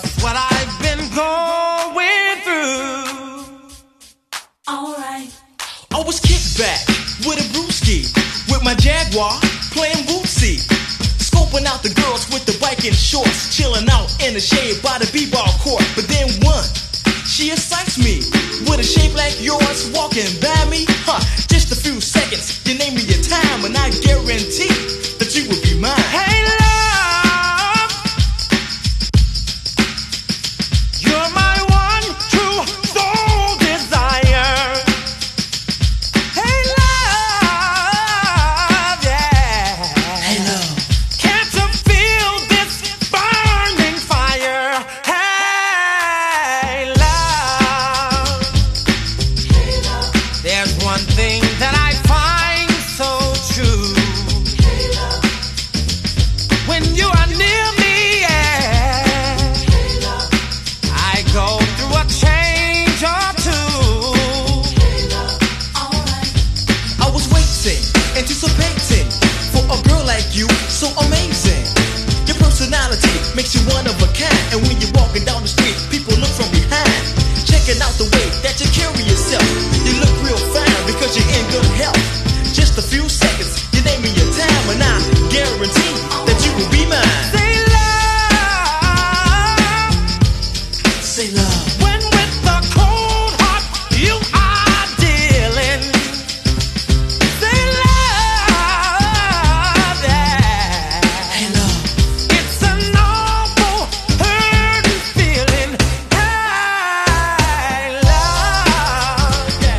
just what I've been going through. Alright. I was kicked back with a brewski, with my Jaguar playing Wootsy, scoping out the girls with the bike and shorts, chilling out in the shade by the b-ball court. But then one, she excites me with a shape like yours, walking by me. Just a few seconds, you name me your time, and I guarantee that you will be mine. Hey love, you're my one true soul desire. Hey love, yeah. Hey love, Can't you feel this burning fire? Hey love, there's one thing that I find so true. When you are near me, yeah, I go through a change or two. I was waiting, anticipating for a girl like you, so amazing. Your personality makes you one of a kind, and when you're walking down the street, people look from behind, checking out the way that you carry yourself. You look real fine because you're in good health. Just a few seconds, you name me your time, and I guarantee that you will be mine. Say love, Say love, when with the cold heart you are dealing. Say love, yeah. hey love, It's an awful hurting feeling. Hey love, yeah.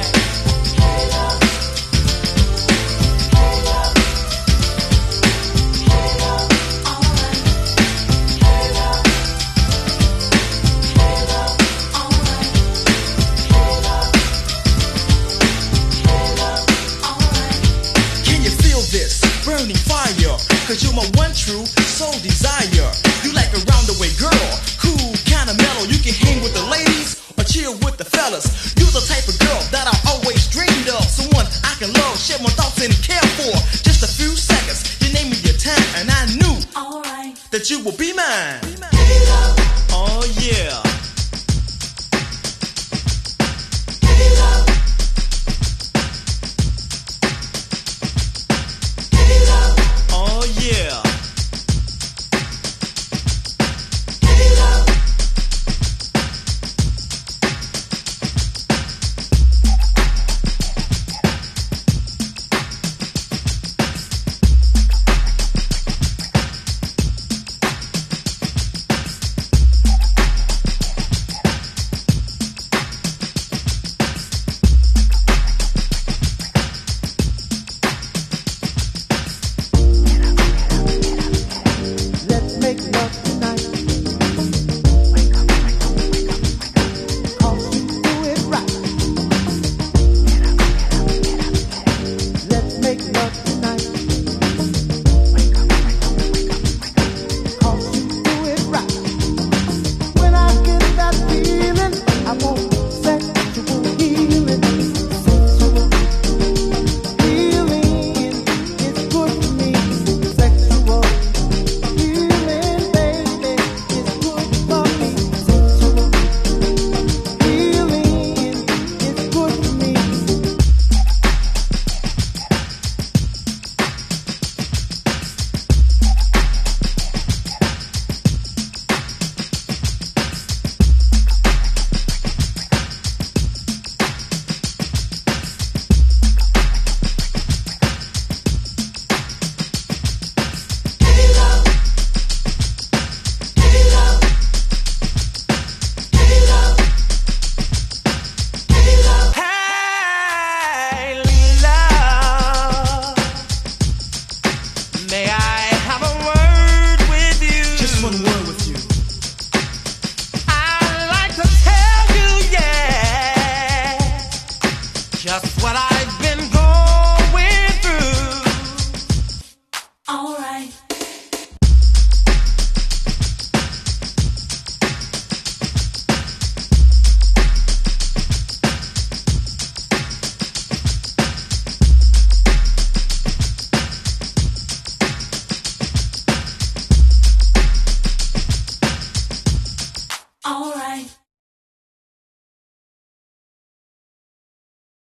can you feel this burning fire? Cause you're my one true soul desire. You like a roundaway girl, cool, kinda mellow. You can hang with the ladies or chill with the fellas. You're the type of girl that I always dreamed of, someone I can love, share my thoughts and care for. Just a few seconds, you name me your time, and I knew Alright. that you will be